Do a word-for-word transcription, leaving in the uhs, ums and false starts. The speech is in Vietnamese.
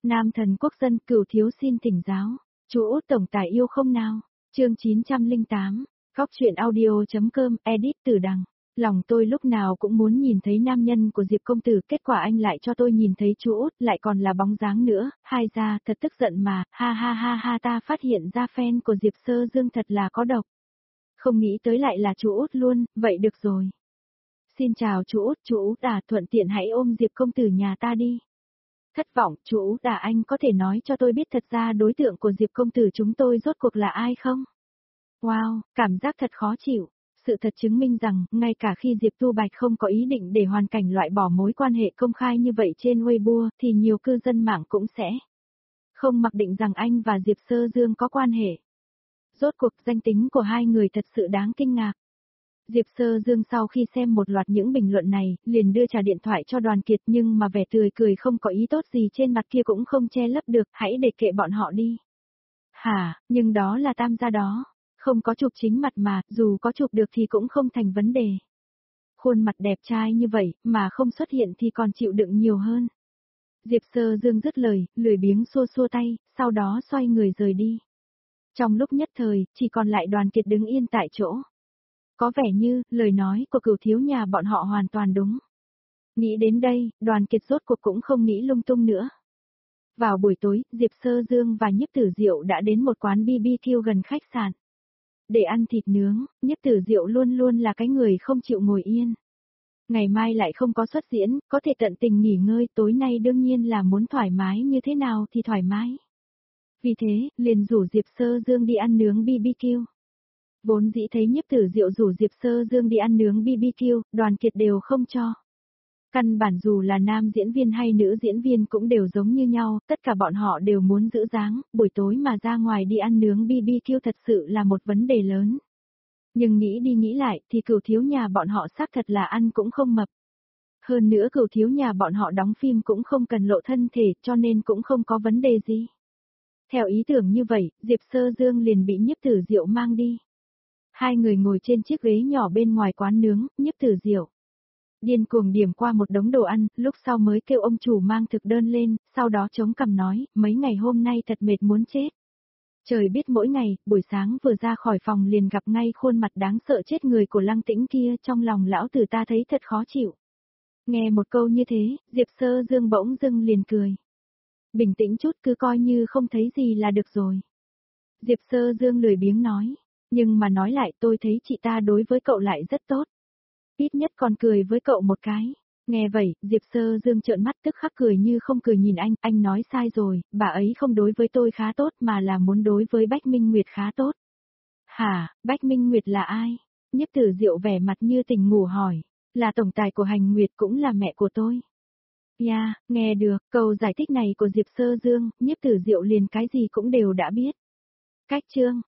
Nam thần quốc dân Cửu thiếu xin thỉnh giáo. Chú Út tổng tài yêu không nào? Chương chín trăm lẻ tám, Góc truyện audio.com, edit Tử Đằng. Lòng tôi lúc nào cũng muốn nhìn thấy nam nhân của Diệp công tử, kết quả anh lại cho tôi nhìn thấy chú Út, lại còn là bóng dáng nữa, hai ra, thật tức giận mà, ha ha ha ha, ta phát hiện ra fan của Diệp Sơ Dương thật là có độc. Không nghĩ tới lại là chú Út luôn, vậy được rồi. Xin chào chú Út, chú Út à, thuận tiện hãy ôm Diệp công tử nhà ta đi. Thất vọng, chú Út à, anh có thể nói cho tôi biết thật ra đối tượng của Diệp công tử chúng tôi rốt cuộc là ai không? Wow, cảm giác thật khó chịu. Sự thật chứng minh rằng, ngay cả khi Diệp Tu Bạch không có ý định để hoàn cảnh loại bỏ mối quan hệ công khai như vậy trên Weibo, thì nhiều cư dân mạng cũng sẽ không mặc định rằng anh và Diệp Sơ Dương có quan hệ. Rốt cuộc danh tính của hai người thật sự đáng kinh ngạc. Diệp Sơ Dương sau khi xem một loạt những bình luận này, liền đưa trả điện thoại cho Đoàn Kiệt, nhưng mà vẻ tươi cười không có ý tốt gì trên mặt kia cũng không che lấp được, hãy để kệ bọn họ đi. Hả, nhưng đó là tam gia đó. Không có chụp chính mặt mà, dù có chụp được thì cũng không thành vấn đề. Khuôn mặt đẹp trai như vậy, mà không xuất hiện thì còn chịu đựng nhiều hơn. Diệp Sơ Dương dứt lời, lười biếng xua xua tay, sau đó xoay người rời đi. Trong lúc nhất thời, chỉ còn lại Đoàn Kiệt đứng yên tại chỗ. Có vẻ như, lời nói của Cửu thiếu nhà bọn họ hoàn toàn đúng. Nghĩ đến đây, Đoàn Kiệt rốt cuộc cũng không nghĩ lung tung nữa. Vào buổi tối, Diệp Sơ Dương và Nhiếp Tử Diệu đã đến một quán bê bê kiu gần khách sạn. Để ăn thịt nướng, Nhiếp Tử Diệu luôn luôn là cái người không chịu ngồi yên. Ngày mai lại không có xuất diễn, có thể tận tình nghỉ ngơi, tối nay đương nhiên là muốn thoải mái như thế nào thì thoải mái. Vì thế, liền rủ Diệp Sơ Dương đi ăn nướng bê bê kiu. Vốn dĩ thấy Nhiếp Tử Diệu rủ Diệp Sơ Dương đi ăn nướng bê bê kiu, Đoàn Kiệt đều không cho. Căn bản dù là nam diễn viên hay nữ diễn viên cũng đều giống như nhau, tất cả bọn họ đều muốn giữ dáng, buổi tối mà ra ngoài đi ăn nướng bê bê kiu thật sự là một vấn đề lớn. Nhưng nghĩ đi nghĩ lại thì Cửu thiếu nhà bọn họ xác thật là ăn cũng không mập. Hơn nữa Cửu thiếu nhà bọn họ đóng phim cũng không cần lộ thân thể cho nên cũng không có vấn đề gì. Theo ý tưởng như vậy, Diệp Sơ Dương liền bị Nhiếp Tử Diệu mang đi. Hai người ngồi trên chiếc ghế nhỏ bên ngoài quán nướng, Nhiếp Tử Diệu điên cuồng điểm qua một đống đồ ăn, lúc sau mới kêu ông chủ mang thực đơn lên, sau đó chống cằm nói, mấy ngày hôm nay thật mệt muốn chết. Trời biết mỗi ngày, buổi sáng vừa ra khỏi phòng liền gặp ngay khuôn mặt đáng sợ chết người của Lăng Tĩnh kia, trong lòng lão tử ta thấy thật khó chịu. Nghe một câu như thế, Diệp Sơ Dương bỗng dưng liền cười. Bình tĩnh chút, cứ coi như không thấy gì là được rồi. Diệp Sơ Dương lười biếng nói, nhưng mà nói lại tôi thấy chị ta đối với cậu lại rất tốt. Ít nhất còn cười với cậu một cái. Nghe vậy, Diệp Sơ Dương trợn mắt tức khắc cười như không cười nhìn anh, anh nói sai rồi, bà ấy không đối với tôi khá tốt mà là muốn đối với Bách Minh Nguyệt khá tốt. Hả, Bách Minh Nguyệt là ai? Nhiếp Tử Diệu vẻ mặt như tỉnh ngủ hỏi, là tổng tài của Hành Nguyệt cũng là mẹ của tôi. Ya, yeah, nghe được, câu giải thích này của Diệp Sơ Dương, Nhiếp Tử Diệu liền cái gì cũng đều đã biết. Cách chương,